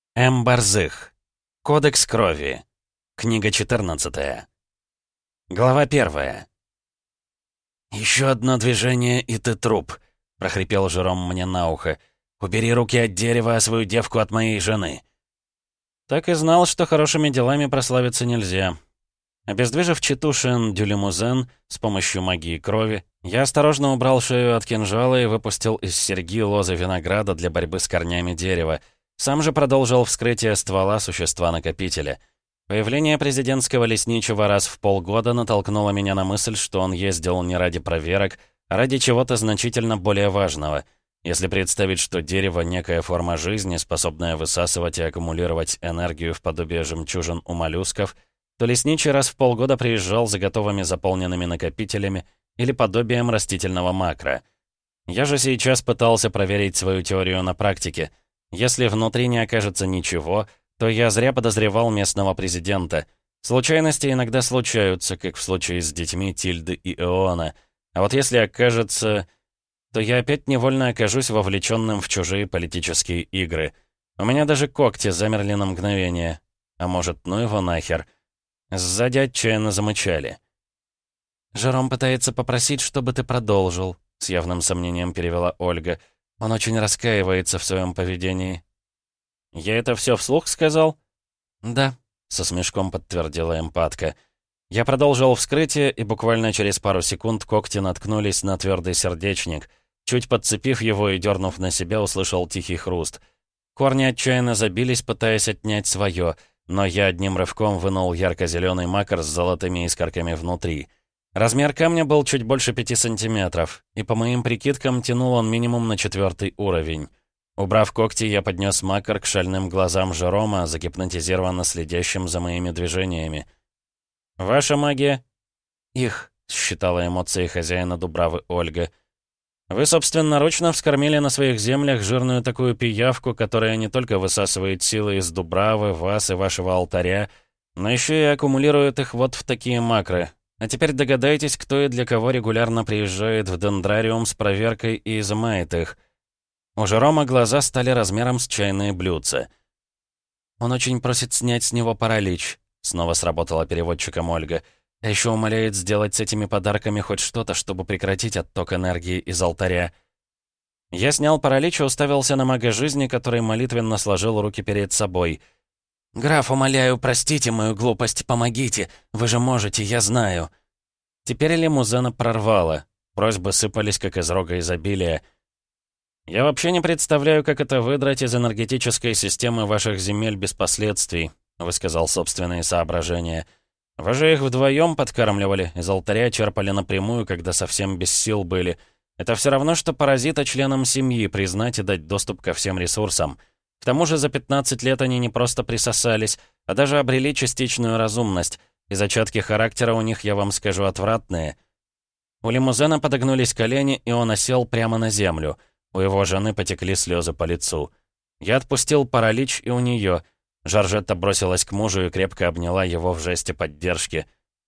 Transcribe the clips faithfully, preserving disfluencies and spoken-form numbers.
М. Борзых. Кодекс крови. Книга четырнадцатая. Глава первая. «Еще одно движение, и ты труп», — прохрипел Жером мне на ухо. «Убери руки от дерева, а свою девку от моей жены». Так и знал, что хорошими делами прославиться нельзя. Обездвижив читу Шен-Дюлемузен с помощью магии крови, я осторожно убрал шею от кинжала и выпустил из серьги лозы винограда для борьбы с корнями дерева. Сам же продолжил вскрытие ствола существа-накопителя. Появление президентского лесничего раз в полгода натолкнуло меня на мысль, что он ездил не ради проверок, а ради чего-то значительно более важного. Если представить, что дерево — некая форма жизни, способная высасывать и аккумулировать энергию в подобие жемчужин у моллюсков, то лесничий раз в полгода приезжал за готовыми заполненными накопителями или подобием растительного макро. Я же сейчас пытался проверить свою теорию на практике. Если внутри не окажется ничего, то я зря подозревал местного президента. Случайности иногда случаются, как в случае с детьми Тильды и Эона. А вот если окажется, то я опять невольно окажусь вовлеченным в чужие политические игры. У меня даже когти замерли на мгновение. А может, ну его нахер. Сзади отчаянно замычали. «Жером пытается попросить, чтобы ты продолжил», — с явным сомнением перевела Ольга. «Он очень раскаивается в своем поведении». «Я это все вслух сказал?» «Да», — со смешком подтвердила эмпатка. Я продолжил вскрытие, и буквально через пару секунд когти наткнулись на твердый сердечник. Чуть подцепив его и дернув на себя, услышал тихий хруст. Корни отчаянно забились, пытаясь отнять свое, но я одним рывком вынул ярко-зеленый макар с золотыми искорками внутри. Размер камня был чуть больше пяти сантиметров, и по моим прикидкам тянул он минимум на четвертый уровень. Убрав когти, я поднес макар к шальным глазам Жерома, загипнотизированно следящим за моими движениями. «Ваша магия?» «Их», — считала эмоции хозяина Дубравы Ольга. «Вы собственноручно вскормили на своих землях жирную такую пиявку, которая не только высасывает силы из Дубравы, вас и вашего алтаря, но еще и аккумулирует их вот в такие макры. А теперь догадайтесь, кто и для кого регулярно приезжает в Дендрариум с проверкой и изымает их». У Жерома глаза стали размером с чайные блюдца. «Он очень просит снять с него паралич», — снова сработала переводчиком Ольга. «А еще умоляет сделать с этими подарками хоть что-то, чтобы прекратить отток энергии из алтаря». Я снял паралич и уставился на мага жизни, который молитвенно сложил руки перед собой. «Граф, умоляю, простите мою глупость, помогите. Вы же можете, я знаю». Теперь лимузена прорвало. Просьбы сыпались, как из рога изобилия. «Я вообще не представляю, как это выдрать из энергетической системы ваших земель без последствий», — высказал собственные соображения. «Вы же их вдвоем подкармливали, из алтаря черпали напрямую, когда совсем без сил были. Это все равно, что паразита членам семьи признать и дать доступ ко всем ресурсам. К тому же за пятнадцать лет они не просто присосались, а даже обрели частичную разумность, и зачатки характера у них, я вам скажу, отвратные». У лимузена подогнулись колени, и он осел прямо на землю. У его жены потекли слезы по лицу. Я отпустил паралич и у нее. Жоржетта бросилась к мужу и крепко обняла его в жесте поддержки.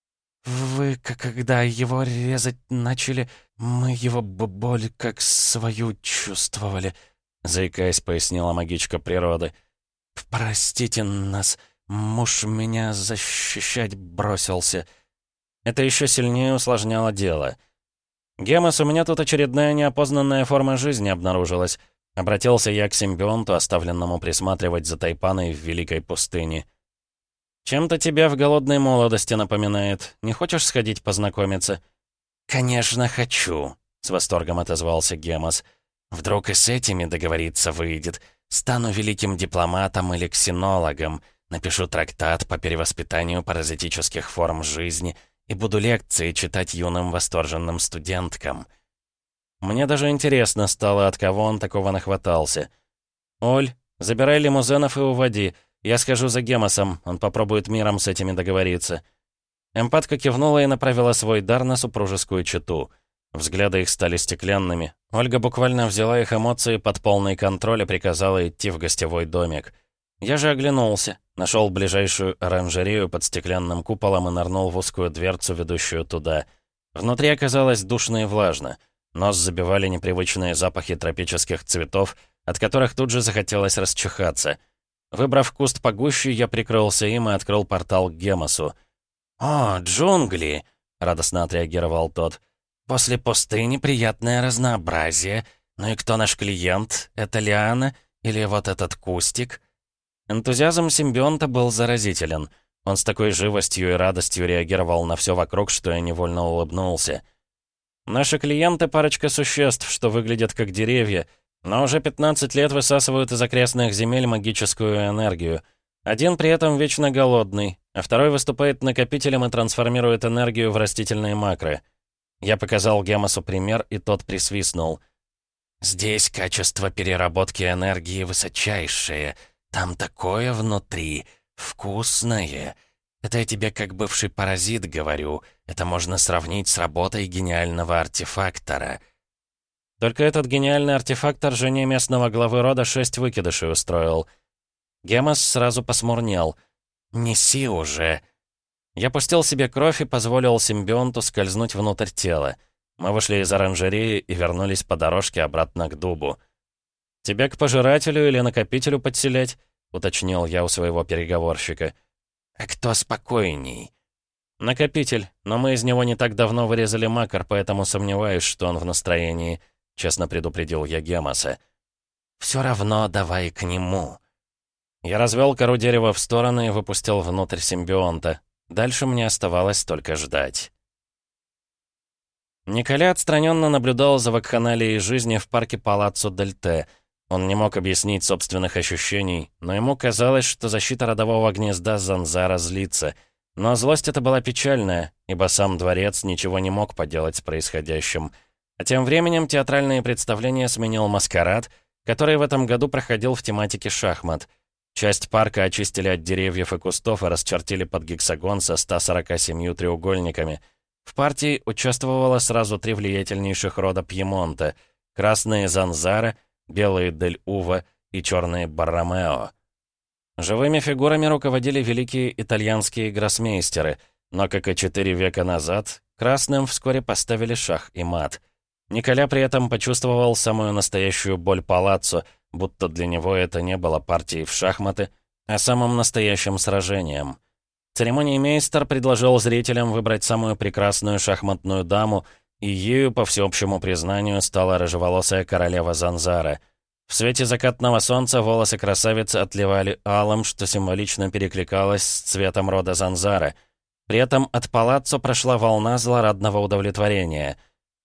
«Вы, когда его резать начали, мы его боль как свою чувствовали», — заикаясь, пояснила магичка природы. «Простите нас, муж меня защищать бросился». Это еще сильнее усложняло дело. «Гемос, у меня тут очередная неопознанная форма жизни обнаружилась». Обратился я к симбионту, оставленному присматривать за Тайпаной в Великой пустыне. «Чем-то тебя в голодной молодости напоминает. Не хочешь сходить познакомиться?» «Конечно, хочу», — с восторгом отозвался Гемос. «Вдруг и с этими договориться выйдет. Стану великим дипломатом или ксенологом, напишу трактат по перевоспитанию паразитических форм жизни и буду лекции читать юным восторженным студенткам». Мне даже интересно стало, от кого он такого нахватался. «Оль, забирай лимузенов и уводи. Я схожу за Гемосом, он попробует миром с этими договориться». Эмпатка кивнула и направила свой дар на супружескую чету. Взгляды их стали стеклянными. Ольга буквально взяла их эмоции под полный контроль и приказала идти в гостевой домик. Я же оглянулся, нашел ближайшую оранжерею под стеклянным куполом и нырнул в узкую дверцу, ведущую туда. Внутри оказалось душно и влажно. Нос забивали непривычные запахи тропических цветов, от которых тут же захотелось расчихаться. Выбрав куст погуще, я прикрылся им и открыл портал к Гемосу. «О, джунгли!» — радостно отреагировал тот. «После пустыни приятное разнообразие. Ну и кто наш клиент? Это лиана или вот этот кустик?» Энтузиазм симбионта был заразителен. Он с такой живостью и радостью реагировал на все вокруг, что я невольно улыбнулся. «Наши клиенты — парочка существ, что выглядят как деревья, но уже пятнадцать лет высасывают из окрестных земель магическую энергию. Один при этом вечно голодный, а второй выступает накопителем и трансформирует энергию в растительные макры». Я показал Гемосу пример, и тот присвистнул. «Здесь качество переработки энергии высочайшее. Там такое внутри. Вкусное. Это я тебе как бывший паразит говорю. Это можно сравнить с работой гениального артефактора». Только этот гениальный артефактор жене местного главы рода шесть выкидышей устроил. Гемос сразу посмурнел. «Неси уже». Я пустил себе кровь и позволил симбионту скользнуть внутрь тела. Мы вышли из оранжереи и вернулись по дорожке обратно к дубу. «Тебя к пожирателю или накопителю подселять?» — уточнил я у своего переговорщика. «А кто спокойней?» «Накопитель, но мы из него не так давно вырезали макар, поэтому сомневаюсь, что он в настроении», — честно предупредил я Гемоса. «Все равно давай к нему». Я развел кору дерева в стороны и выпустил внутрь симбионта. Дальше мне оставалось только ждать. Николя отстраненно наблюдал за вакханалией жизни в парке Палаццо дель Те. Он не мог объяснить собственных ощущений, но ему казалось, что защита родового гнезда Занзара злится. Но злость эта была печальная, ибо сам дворец ничего не мог поделать с происходящим. А тем временем театральные представления сменил маскарад, который в этом году проходил в тематике шахмат. Часть парка очистили от деревьев и кустов и расчертили под гексагон со ста сорока семью треугольниками. В партии участвовало сразу три влиятельнейших рода Пьемонта — красные Занзара, белые Дель Ува и черные Борромео. Живыми фигурами руководили великие итальянские гроссмейстеры, но, как и четыре века назад, красным вскоре поставили шах и мат. Николя при этом почувствовал самую настоящую боль палаццо, будто для него это не было партией в шахматы, а самым настоящим сражением. Церемониймейстер предложил зрителям выбрать самую прекрасную шахматную даму, и ею, по всеобщему признанию, стала рыжеволосая королева Занзара. В свете закатного солнца волосы красавицы отливали алым, что символично перекликалось с цветом рода Занзара. При этом от палаццо прошла волна злорадного удовлетворения.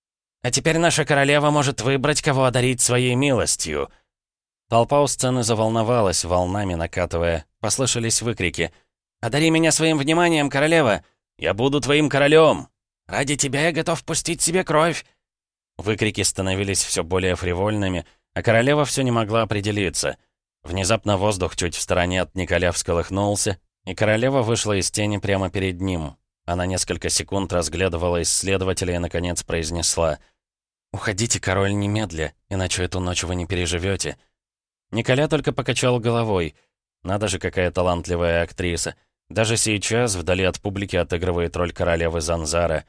«А теперь наша королева может выбрать, кого одарить своей милостью». Толпа у сцены заволновалась, волнами накатывая. Послышались выкрики. «Одари меня своим вниманием, королева! Я буду твоим королем! Ради тебя я готов пустить себе кровь!» Выкрики становились все более фривольными, а королева все не могла определиться. Внезапно воздух чуть в стороне от Николя всколыхнулся, и королева вышла из тени прямо перед ним. Она несколько секунд разглядывала исследователя и, наконец, произнесла: «Уходите, король, немедля, иначе эту ночь вы не переживете». Николя только покачал головой. Надо же, какая талантливая актриса. Даже сейчас, вдали от публики, отыгрывает роль королевы Занзара.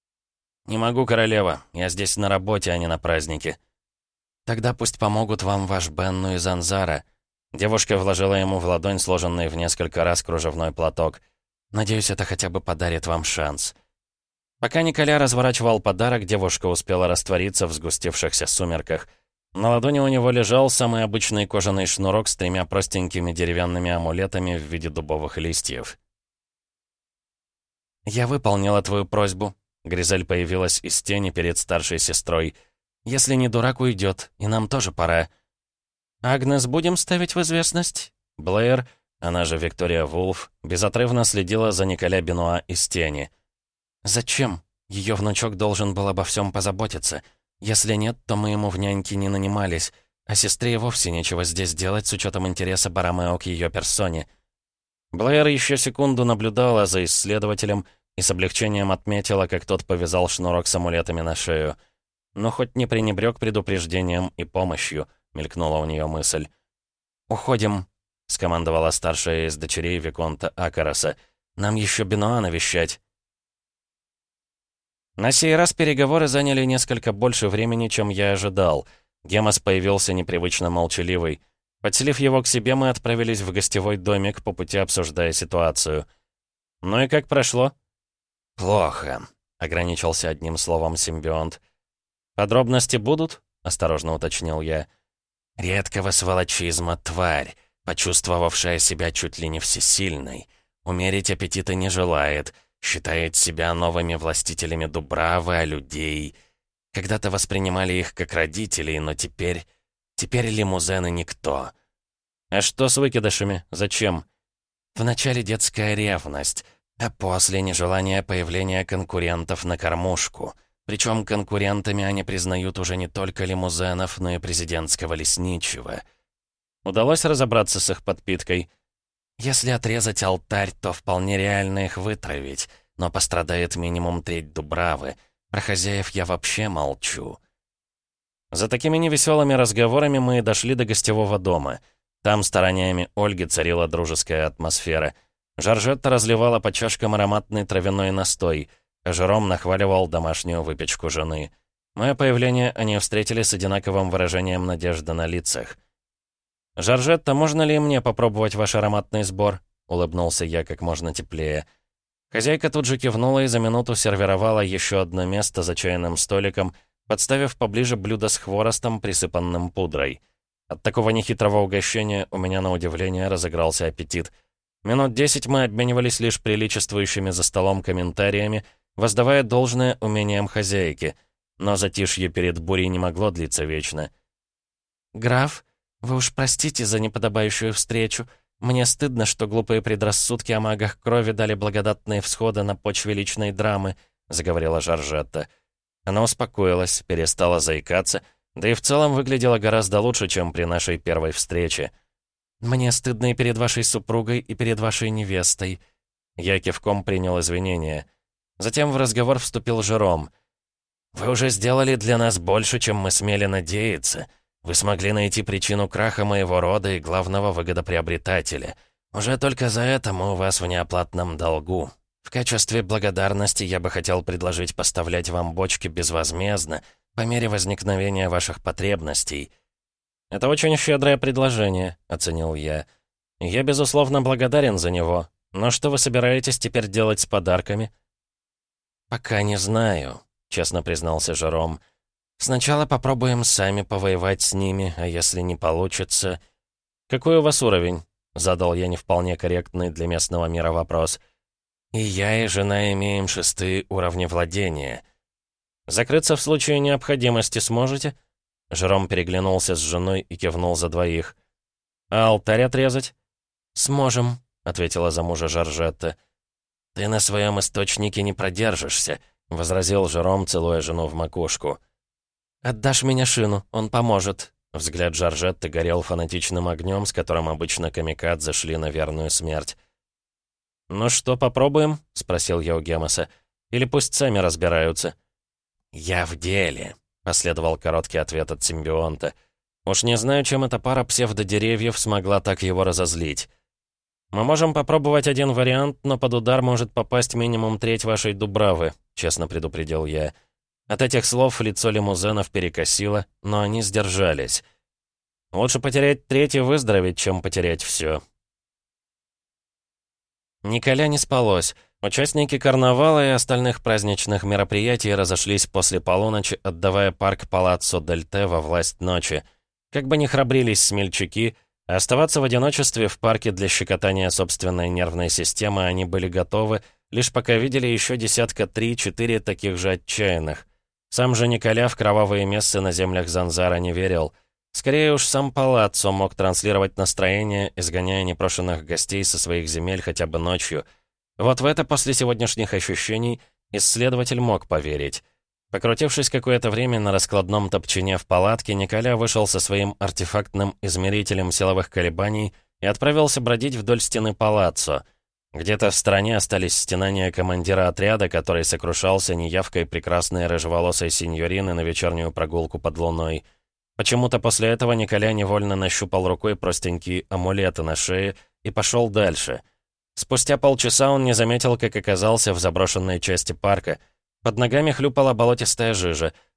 «Не могу, королева. Я здесь на работе, а не на празднике». «Тогда пусть помогут вам ваш Бенну и Занзара». Девушка вложила ему в ладонь сложенный в несколько раз кружевной платок. «Надеюсь, это хотя бы подарит вам шанс». Пока Николя разворачивал подарок, девушка успела раствориться в сгустевшихся сумерках. На ладони у него лежал самый обычный кожаный шнурок с тремя простенькими деревянными амулетами в виде дубовых листьев. «Я выполнила твою просьбу». Гризель появилась из тени перед старшей сестрой. «Если не дурак, уйдет, и нам тоже пора». «Агнес будем ставить в известность?» Блэйр, она же Виктория Вулф, безотрывно следила за Николя Бенуа из тени. «Зачем? Ее внучок должен был обо всем позаботиться. Если нет, то мы ему в няньки не нанимались, а сестре и вовсе нечего здесь делать с учетом интереса Борромео к ее персоне». Блэйр еще секунду наблюдала за исследователем и с облегчением отметила, как тот повязал шнурок с амулетами на шею. «Ну, хоть не пренебрег предупреждением и помощью», — мелькнула у нее мысль. «Уходим», — скомандовала старшая из дочерей Виконта Акароса. «Нам еще Бенуа навещать». На сей раз переговоры заняли несколько больше времени, чем я ожидал. Гемос появился непривычно молчаливый. Подселив его к себе, мы отправились в гостевой домик, по пути обсуждая ситуацию. «Ну и как прошло?» «Плохо», — ограничился одним словом симбионт. «Подробности будут?» — осторожно уточнил я. «Редкого сволочизма тварь, почувствовавшая себя чуть ли не всесильной. Умерить аппетита не желает, считает себя новыми властителями Дубравы, а людей... Когда-то воспринимали их как родителей, но теперь... Теперь лимузены никто». «А что с выкидышами? Зачем?» «Вначале детская ревность, а после нежелание появления конкурентов на кормушку. Причем конкурентами они признают уже не только лимузенов, но и президентского лесничего». «Удалось разобраться с их подпиткой?» «Если отрезать алтарь, то вполне реально их вытравить, но пострадает минимум треть Дубравы. Про хозяев я вообще молчу». За такими невеселыми разговорами мы дошли до гостевого дома. Там стараниями Ольги царила дружеская атмосфера. Жоржетта разливала по чашкам ароматный травяной настой, а Жером нахваливал домашнюю выпечку жены. Мое появление они встретили с одинаковым выражением надежды на лицах. «Жоржетта, можно ли мне попробовать ваш ароматный сбор?» — улыбнулся я как можно теплее. Хозяйка тут же кивнула и за минуту сервировала еще одно место за чайным столиком, подставив поближе блюдо с хворостом, присыпанным пудрой. От такого нехитрого угощения у меня на удивление разыгрался аппетит. Минут десять мы обменивались лишь приличествующими за столом комментариями, воздавая должное умениям хозяйки. Но затишье перед бурей не могло длиться вечно. «Граф, вы уж простите за неподобающую встречу. Мне стыдно, что глупые предрассудки о магах крови дали благодатные всходы на почве личной драмы», — заговорила Жоржетта. Она успокоилась, перестала заикаться, да и в целом выглядела гораздо лучше, чем при нашей первой встрече. «Мне стыдно и перед вашей супругой, и перед вашей невестой». Я кивком принял извинения. Затем в разговор вступил Жером. «Вы уже сделали для нас больше, чем мы смели надеяться. Вы смогли найти причину краха моего рода и главного выгодоприобретателя. Уже только за это мы у вас в неоплатном долгу. В качестве благодарности я бы хотел предложить поставлять вам бочки безвозмездно, по мере возникновения ваших потребностей». «Это очень щедрое предложение», — оценил я. «Я, безусловно, благодарен за него. Но что вы собираетесь теперь делать с подарками?» «Пока не знаю», — честно признался Жером. «Сначала попробуем сами повоевать с ними, а если не получится...» «Какой у вас уровень?» — задал я не вполне корректный для местного мира вопрос. «И я, и жена имеем шестые уровни владения». «Закрыться в случае необходимости сможете?» Жером переглянулся с женой и кивнул за двоих. «А алтарь отрезать?» «Сможем», — ответила за мужа Жоржетта. «Ты на своем источнике не продержишься», — возразил Жером, целуя жену в макушку. «Отдашь меня Шину, он поможет». Взгляд Жоржетты горел фанатичным огнем, с которым обычно камикадзе шли на верную смерть. «Ну что, попробуем?» — спросил я у Гемоса. «Или пусть сами разбираются?» «Я в деле», — последовал короткий ответ от симбионта. «Уж не знаю, чем эта пара псевдодеревьев смогла так его разозлить. Мы можем попробовать один вариант, но под удар может попасть минимум треть вашей Дубравы», — честно предупредил я. От этих слов лицо лимузенов перекосило, но они сдержались. «Лучше потерять треть и выздороветь, чем потерять все». Николя не спалось. Участники карнавала и остальных праздничных мероприятий разошлись после полуночи, отдавая парк Палаццо дель Те во власть ночи. Как бы ни храбрились смельчаки, оставаться в одиночестве в парке для щекотания собственной нервной системы они были готовы, лишь пока видели еще десятка три-четыре таких же отчаянных. Сам же Николя в кровавые мессы на землях Занзара не верил. Скорее уж сам Палаццо мог транслировать настроение, изгоняя непрошенных гостей со своих земель хотя бы ночью. Вот в это после сегодняшних ощущений исследователь мог поверить. Покрутившись какое-то время на раскладном топчине в палатке, Николя вышел со своим артефактным измерителем силовых колебаний и отправился бродить вдоль стены Палаццо. Где-то в стороне остались стенания командира отряда, который сокрушался неявкой прекрасной рыжеволосой сеньорины на вечернюю прогулку под луной. Почему-то после этого Николя невольно нащупал рукой простенькие амулеты на шее и пошел дальше. Спустя полчаса он не заметил, как оказался в заброшенной части парка. Под ногами хлюпала болотистая жижа,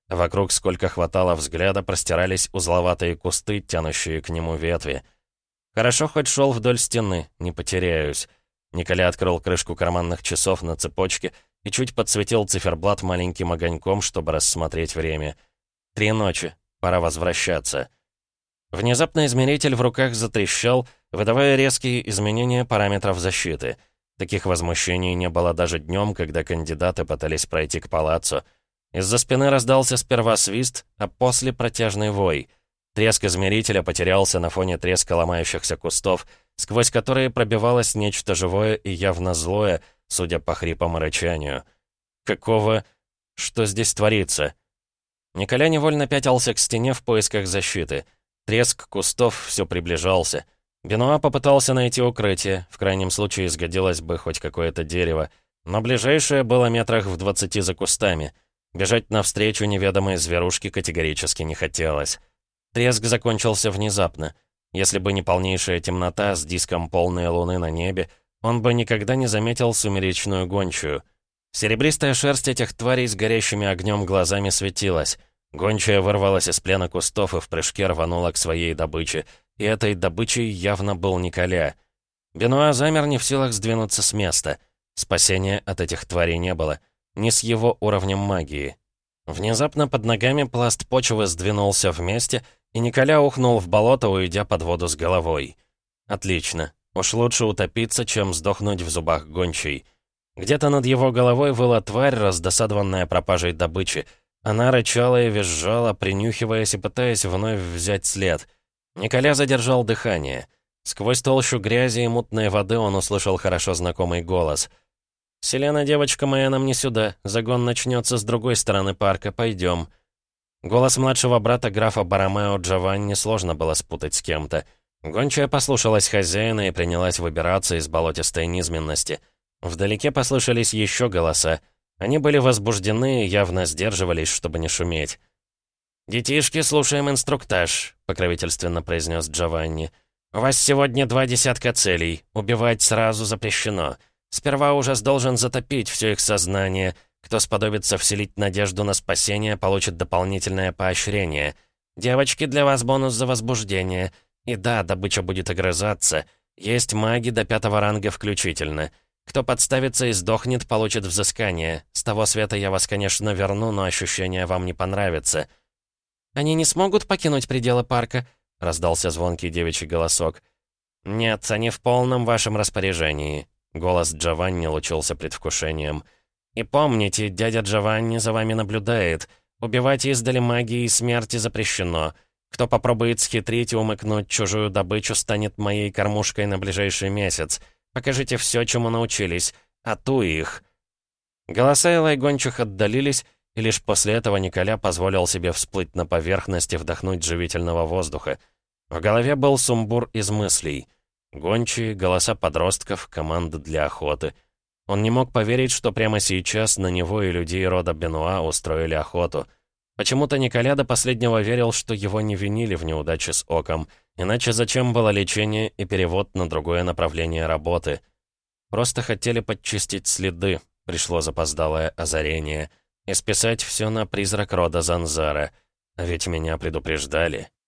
Вокруг, сколько хватало взгляда, простирались узловатые кусты, тянущие к нему ветви. Хорошо хоть шел вдоль стены, не потеряюсь. Николя открыл крышку карманных часов на цепочке и чуть подсветил циферблат маленьким огоньком, чтобы рассмотреть время. Три ночи. Пора возвращаться. Внезапно измеритель в руках затрещал, выдавая резкие изменения параметров защиты. Таких возмущений не было даже днем, когда кандидаты пытались пройти к палаццо. Из-за спины раздался сперва свист, а после протяжный вой. Треск измерителя потерялся на фоне треска ломающихся кустов, сквозь которые пробивалось нечто живое и явно злое, судя по хрипам и рычанию. Какого... Что здесь творится? Николя невольно пятился к стене в поисках защиты. Треск кустов все приближался. Бенуа попытался найти укрытие, в крайнем случае сгодилось бы хоть какое-то дерево, но ближайшее было метрах в двадцати за кустами. Бежать навстречу неведомой зверушке категорически не хотелось. Треск закончился внезапно. Если бы не полнейшая темнота с диском полной луны на небе, он бы никогда не заметил сумеречную гончую. Серебристая шерсть этих тварей с горящими огнем глазами светилась. Гончая вырвалась из плена кустов и в прыжке рванула к своей добыче. И этой добычей явно был Николя. Бенуа замер, не в силах сдвинуться с места. Спасения от этих тварей не было. Не с его уровнем магии. Внезапно под ногами пласт почвы сдвинулся вместе, и Николя ухнул в болото, уйдя под воду с головой. Отлично. Уж лучше утопиться, чем сдохнуть в зубах гончей. Где-то над его головой выла тварь, раздосадованная пропажей добычи. Она рычала и визжала, принюхиваясь и пытаясь вновь взять след. Николя задержал дыхание. Сквозь толщу грязи и мутной воды он услышал хорошо знакомый голос. «Селена, девочка моя, нам не сюда. Загон начнется с другой стороны парка. Пойдем». Голос младшего брата графа Боромео Джованни сложно было спутать с кем-то. Гончая послушалась хозяина и принялась выбираться из болотистой низменности. Вдалеке послышались еще голоса. Они были возбуждены и явно сдерживались, чтобы не шуметь. «Детишки, слушаем инструктаж», — покровительственно произнес Джованни. «У вас сегодня два десятка целей. Убивать сразу запрещено. Сперва ужас должен затопить все их сознание. Кто сподобится вселить надежду на спасение, получит дополнительное поощрение. Девочки, для вас бонус за возбуждение. И да, добыча будет огрызаться. Есть маги до пятого ранга включительно. Кто подставится и сдохнет, получит взыскание. С того света я вас, конечно, верну, но ощущение вам не понравится». «Они не смогут покинуть пределы парка?» — раздался звонкий девичий голосок. «Нет, они в полном вашем распоряжении». Голос Джованни лучился предвкушением. «И помните, дядя Джованни за вами наблюдает. Убивать издали магии и смерти запрещено. Кто попробует схитрить и умыкнуть чужую добычу, станет моей кормушкой на ближайший месяц. Покажите все, чему научились. А ту их». Голоса и лай гончих отдалились, и лишь после этого Николя позволил себе всплыть на поверхность и вдохнуть живительного воздуха. В голове был сумбур из мыслей. Гончие, голоса подростков, команды для охоты. Он не мог поверить, что прямо сейчас на него и людей рода Бенуа устроили охоту. Почему-то Николя до последнего верил, что его не винили в неудаче с оком, иначе зачем было лечение и перевод на другое направление работы? Просто хотели подчистить следы, пришло запоздалое озарение, и списать все на призрак рода Занзара. А ведь меня предупреждали.